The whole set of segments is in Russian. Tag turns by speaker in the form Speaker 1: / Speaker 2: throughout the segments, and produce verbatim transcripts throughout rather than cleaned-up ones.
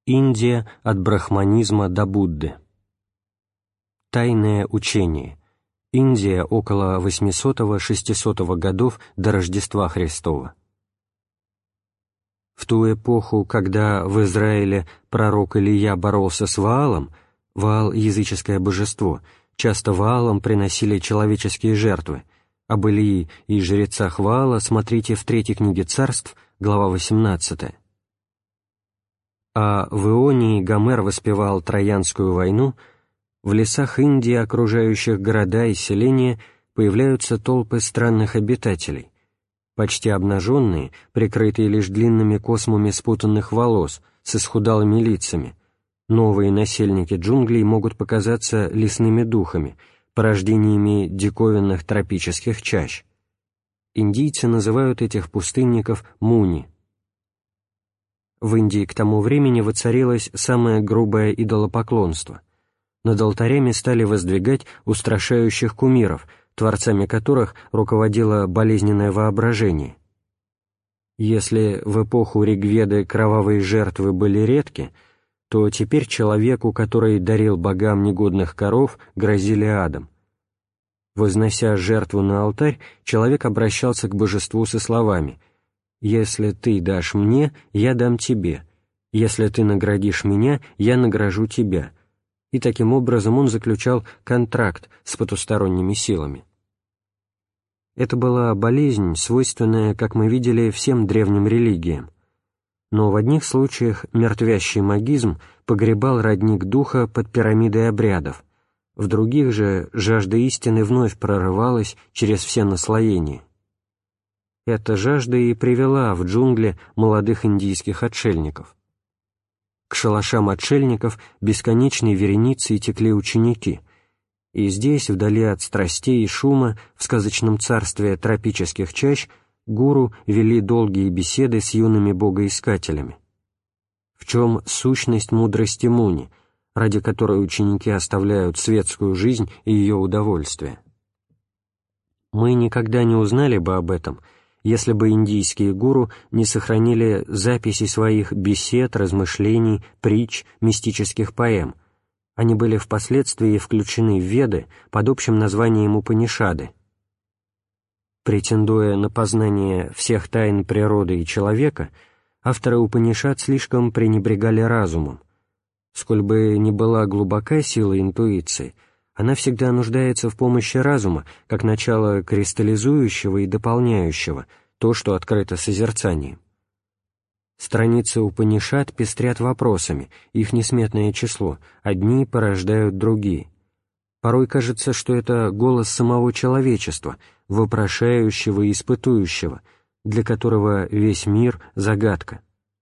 Speaker 1: Индия от брахманизма до Будды. Тайное учение. Индия около восьмисотого-шестисотого годов до Рождества Христова. В ту эпоху, когда в Израиле пророк Илия боролся с Ваалом, Ваал — языческое божество, часто Ваалам приносили человеческие жертвы. Об Илии и жрецах Ваала смотрите в третьей книге Царств, глава восемнадцатая. А в Ионии Гомер воспевал Троянскую войну, в лесах Индии, окружающих города и селения, появляются толпы странных обитателей, почти обнаженные, прикрытые лишь длинными космами спутанных волос, с исхудалыми лицами. Новые насельники джунглей могут показаться лесными духами, порождениями диковинных тропических чащ. Индийцы называют этих пустынников муни. В Индии к тому времени воцарилось самое грубое идолопоклонство. Над алтарями стали воздвигать устрашающих кумиров, творцами которых руководило болезненное воображение. Если в эпоху Ригведы кровавые жертвы были редки, то теперь человеку, который дарил богам негодных коров, грозили адом. Вознося жертву на алтарь, человек обращался к божеству со словами: «Если ты дашь мне, я дам тебе. Если ты наградишь меня, я награжу тебя». И таким образом он заключал контракт с потусторонними силами. Это была болезнь, свойственная, как мы видели, всем древним религиям. Но в одних случаях мертвящий магизм погребал родник духа под пирамидой обрядов, в других же жажда истины вновь прорывалась через все наслоения. Эта жажда и привела в джунгли молодых индийских отшельников. К шалашам отшельников бесконечной вереницей текли ученики, и здесь, вдали от страстей и шума, в сказочном царстве тропических чащ, гуру вели долгие беседы с юными богоискателями. В чем сущность мудрости муни, ради которой ученики оставляют светскую жизнь и ее удовольствие? Мы никогда не узнали бы об этом, если бы индийские гуру не сохранили записи своих бесед, размышлений, притч, мистических поэм. Они были впоследствии включены в Веды под общим названием Упанишады. Претендуя на познание всех тайн природы и человека, авторы Упанишад слишком пренебрегали разумом. Сколь бы ни была глубока сила интуиции, она всегда нуждается в помощи разума, как начало кристаллизующего и дополняющего то, что открыто созерцанием. Страницы Упанишад пестрят вопросами, их несметное число, одни порождают другие. Порой кажется, что это голос самого человечества, вопрошающего и испытующего, для которого весь мир — загадка.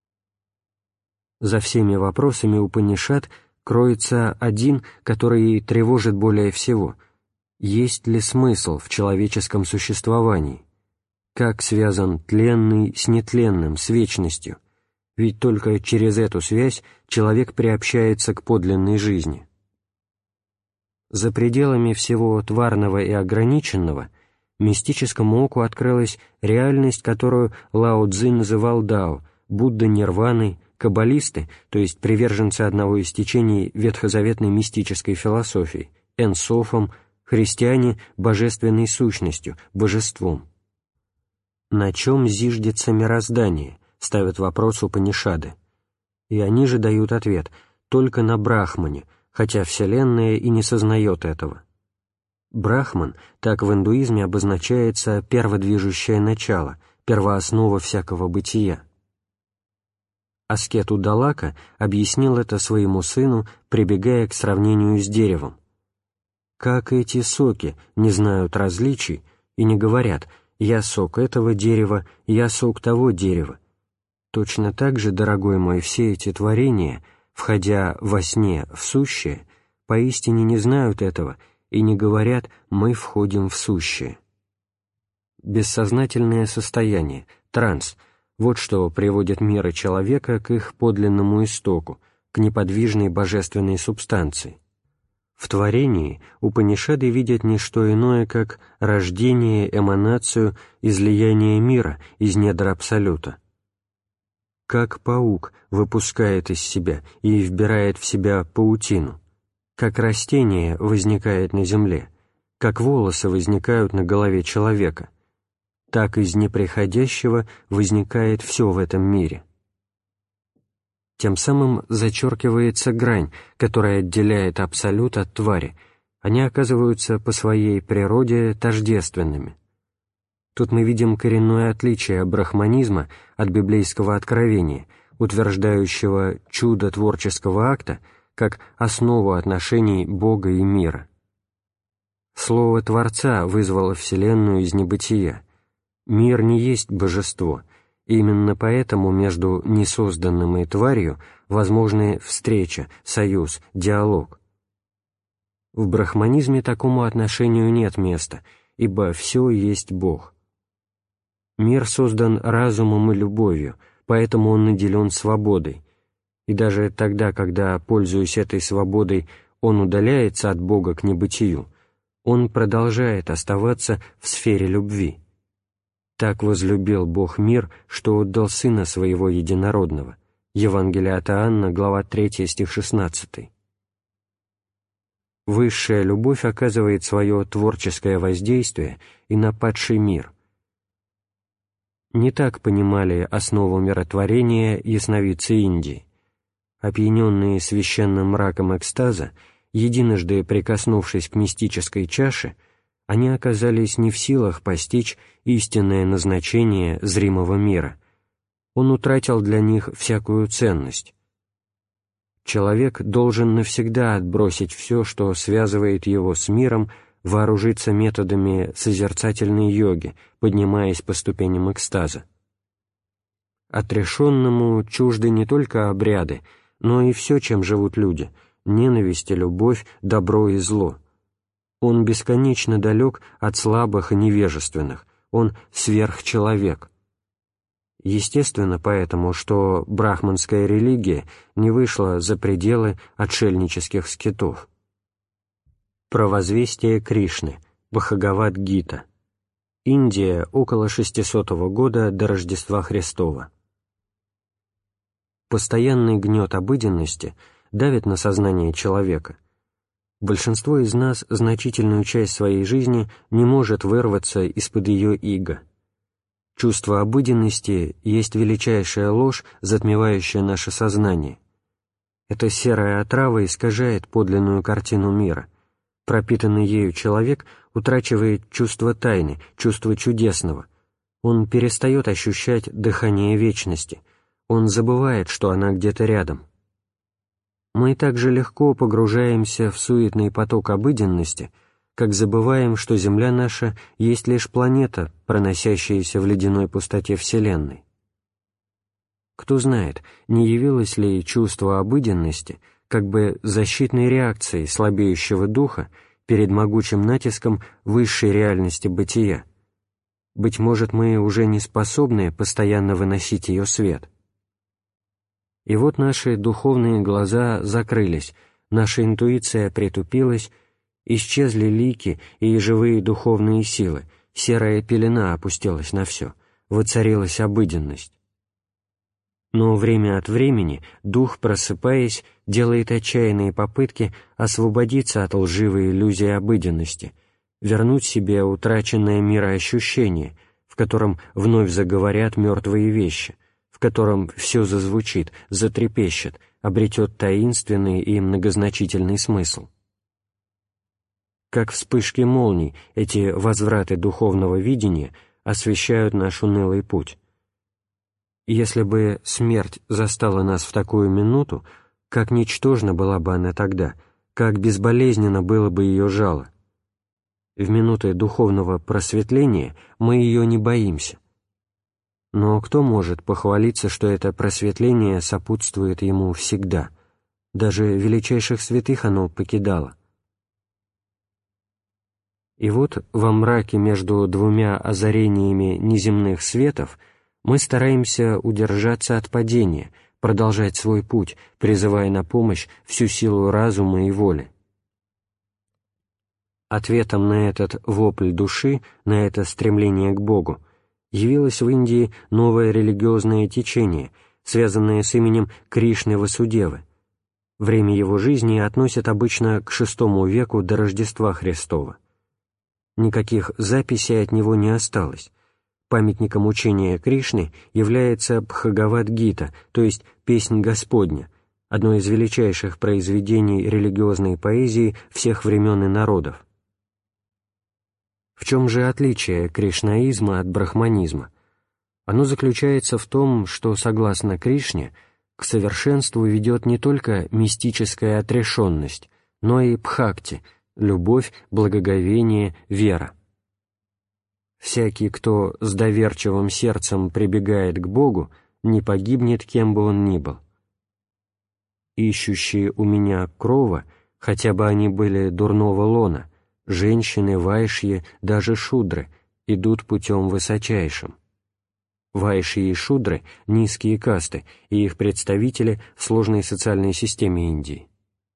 Speaker 1: За всеми вопросами Упанишад кроется один, который тревожит более всего: есть ли смысл в человеческом существовании? Как связан тленный с нетленным, с вечностью? Ведь только через эту связь человек приобщается к подлинной жизни. За пределами всего тварного и ограниченного мистическому оку открылась реальность, которую Лао Цзы называл Дао, Будда нирваной, каббалисты, то есть приверженцы одного из течений ветхозаветной мистической философии, энсофом, христиане — божественной сущностью, божеством. На чем зиждется мироздание, ставят вопрос Упанишады. И они же дают ответ: только на Брахмане, хотя Вселенная и не сознает этого. Брахман так в индуизме обозначается перводвижущее начало, первооснова всякого бытия. Аскет Удалака объяснил это своему сыну, прибегая к сравнению с деревом. Как эти соки не знают различий и не говорят: «Я сок этого дерева, я сок того дерева». Точно так же, дорогой мой, все эти творения, входя во сне в сущее, поистине не знают этого и не говорят: «Мы входим в сущее». Бессознательное состояние, транс — вот что приводит мир и человека к их подлинному истоку, к неподвижной божественной субстанции. В творении Упанишады видят не что иное, как рождение, эманацию, излияние мира из недр Абсолюта. как паук выпускает из себя и вбирает в себя паутину, как растение возникает на земле, как волосы возникают на голове человека, так из неприходящего возникает все в этом мире. Тем самым зачеркивается грань, которая отделяет абсолют от твари. Они оказываются по своей природе тождественными. Тут мы видим коренное отличие брахманизма от библейского откровения, утверждающего чудо творческого акта как основу отношений Бога и мира. Слово Творца вызвало Вселенную из небытия. Мир не есть божество, и именно поэтому между несозданным и тварью возможны встреча, союз, диалог. В брахманизме такому отношению нет места, ибо все есть Бог. Мир создан разумом и любовью, поэтому он наделен свободой, и даже тогда, когда, пользуясь этой свободой, он удаляется от Бога к небытию, он продолжает оставаться в сфере любви. «Так возлюбил Бог мир, что отдал Сына Своего Единородного». Евангелие от Иоанна, глава третья, стих шестнадцатый. Высшая любовь оказывает свое творческое воздействие и на падший мир. Не так понимали основу миротворения ясновидцы Индии. Опьяненные священным мраком экстаза, единожды прикоснувшись к мистической чаше, они оказались не в силах постичь истинное назначение зримого мира. Он утратил для них всякую ценность. Человек должен навсегда отбросить все, что связывает его с миром, вооружиться методами созерцательной йоги, поднимаясь по ступеням экстаза. Отрешенному чужды не только обряды, но и все, чем живут люди — ненависть и любовь, добро и зло. Он бесконечно далек от слабых и невежественных, он сверхчеловек. Естественно поэтому, что брахманская религия не вышла за пределы отшельнических скитов. Провозвестие Кришны, Бхагавад-гита. Индия, около шестисотого года до Рождества Христова. Постоянный гнет обыденности давит на сознание человека. Большинство из нас значительную часть своей жизни не может вырваться из-под ее ига. Чувство обыденности есть величайшая ложь, затмевающая наше сознание. Эта серая отрава искажает подлинную картину мира. Пропитанный ею человек утрачивает чувство тайны, чувство чудесного. Он перестает ощущать дыхание вечности. Он забывает, что она где-то рядом. Мы также легко погружаемся в суетный поток обыденности, как забываем, что Земля наша есть лишь планета, проносящаяся в ледяной пустоте Вселенной. Кто знает, не явилось ли чувство обыденности как бы защитной реакцией слабеющего духа перед могучим натиском высшей реальности бытия. Быть может, мы уже не способны постоянно выносить ее свет. И вот наши духовные глаза закрылись, наша интуиция притупилась, исчезли лики и живые духовные силы, серая пелена опустилась на все, воцарилась обыденность. Но время от времени дух, просыпаясь, делает отчаянные попытки освободиться от лживой иллюзии обыденности, вернуть себе утраченное мироощущение, в котором вновь заговорят мертвые вещи, в котором все зазвучит, затрепещет, обретет таинственный и многозначительный смысл. Как вспышки молний, эти возвраты духовного видения освещают наш унылый путь. Если бы смерть застала нас в такую минуту, как ничтожна была бы она тогда, как безболезненно было бы ее жало. В минуты духовного просветления мы ее не боимся. Но кто может похвалиться, что это просветление сопутствует ему всегда? Даже величайших святых оно покидало. И вот во мраке между двумя озарениями неземных светов мы стараемся удержаться от падения, продолжать свой путь, призывая на помощь всю силу разума и воли. Ответом на этот вопль души, на это стремление к Богу, явилось в Индии новое религиозное течение, связанное с именем Кришны Васудевы. Время его жизни относят обычно к шестому веку до Рождества Христова. Никаких записей от него не осталось. Памятником учения Кришны является Бхагавад-гита, то есть «Песнь Господня», одно из величайших произведений религиозной поэзии всех времен и народов. В чем же отличие кришнаизма от брахманизма? Оно заключается в том, что, согласно Кришне, к совершенству ведет не только мистическая отрешенность, но и бхакти — любовь, благоговение, вера. Всякий, кто с доверчивым сердцем прибегает к Богу, не погибнет, кем бы он ни был. Ищущие у меня крова, хотя бы они были дурного лона, женщины, вайшьи, даже шудры, идут путем высочайшим. Вайшьи и шудры — низкие касты, и их представители в сложной социальной системе Индии.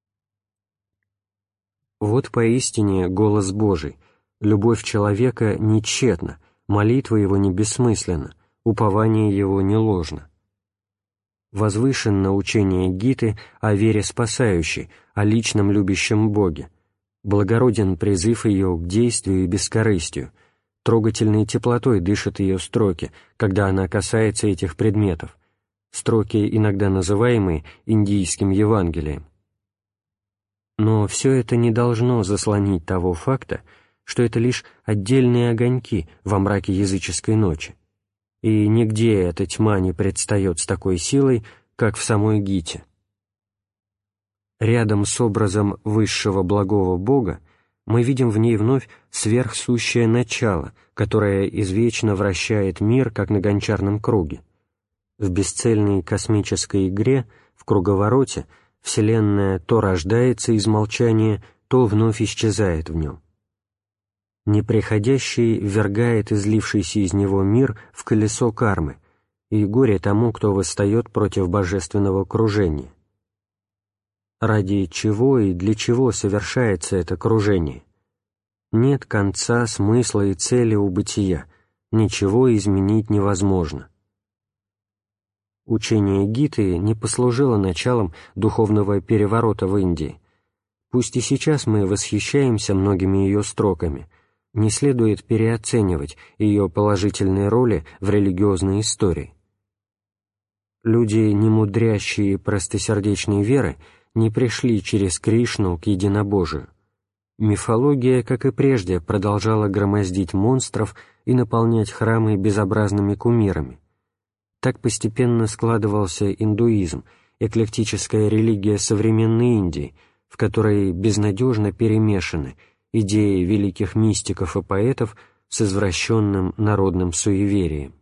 Speaker 1: Вот поистине голос Божий. Любовь человека не тщетна, молитва его не бессмысленна, упование его не ложно. Возвышенно учение Гиты о вере спасающей, о личном любящем Боге. Благороден призыв ее к действию и бескорыстию, трогательной теплотой дышат ее строки, когда она касается этих предметов, строки, иногда называемые индийским Евангелием. Но все это не должно заслонить того факта, что это лишь отдельные огоньки во мраке языческой ночи, и нигде эта тьма не предстает с такой силой, как в самой Гите. Рядом с образом высшего благого Бога мы видим в ней вновь сверхсущее начало, которое извечно вращает мир, как на гончарном круге. В бесцельной космической игре, в круговороте, Вселенная то рождается из молчания, то вновь исчезает в нем. Неприходящий ввергает излившийся из него мир в колесо кармы, и горе тому, кто восстает против божественного кружения. Ради чего и для чего совершается это кружение? Нет конца, смысла и цели у бытия, ничего изменить невозможно. Учение Гиты не послужило началом духовного переворота в Индии. Пусть и сейчас мы восхищаемся многими ее строками, не следует переоценивать ее положительные роли в религиозной истории. Люди, немудрящие простосердечной веры, не пришли через Кришну к единобожию. Мифология, как и прежде, продолжала громоздить монстров и наполнять храмы безобразными кумирами. Так постепенно складывался индуизм, эклектическая религия современной Индии, в которой безнадежно перемешаны идеи великих мистиков и поэтов с извращенным народным суеверием.